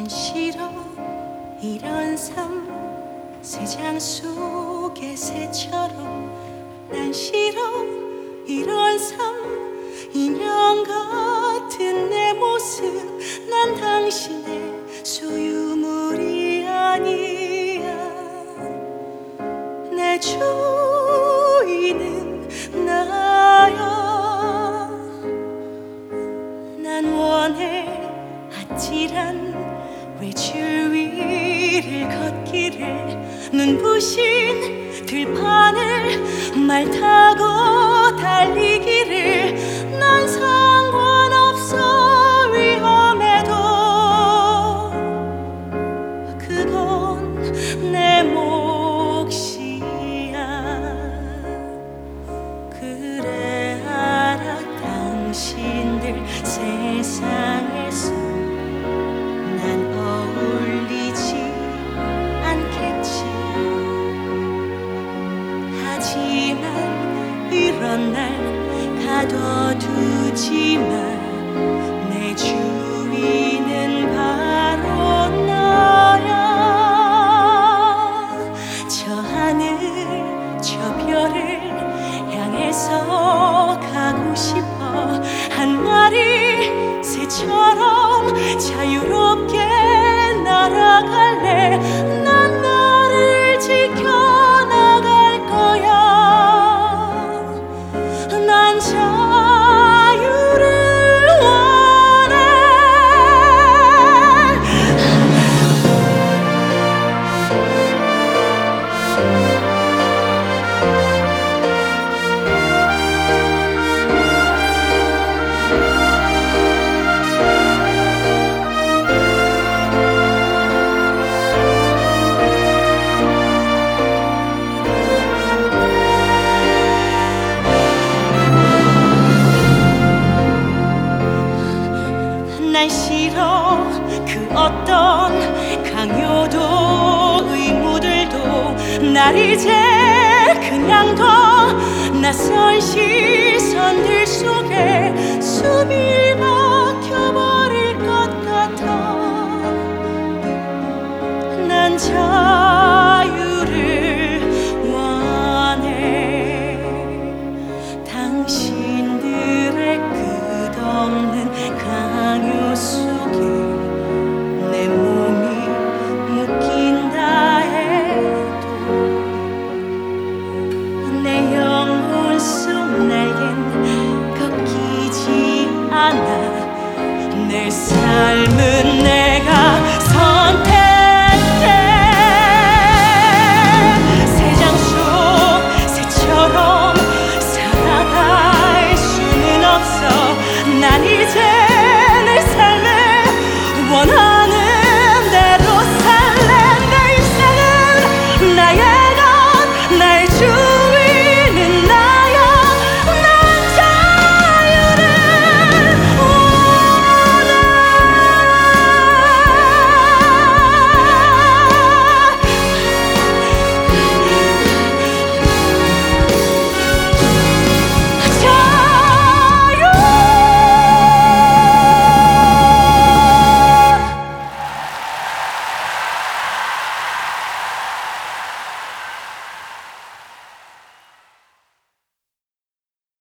난 싫어 이런 삶 새장 속의 새처럼 난 싫어 이런 삶 인형 같은 내 모습 난 당신의 소유물이 아니야 내 주인은 나야 난 원해 아찔한 외출 위를 걷기를 눈부신 들판을 말 타고 달리기를 난 상관없어 위험해도 그건 내 몫이야 그래 알아 당신들 세상에서 난 어울리지 않겠지 하지만 이런 날 가둬두지마 내 주인은 바로 너야 저 하늘 저 별을 향해서 가고 싶어 한 마리 새처럼 자유롭게 날아갈래 난 나를 지켜나갈 거야 난 자유를 원해 난 싫어 그 어떤 강요도 의무들도 날 이제 그냥 둬 낯선 시선들 속에 숨이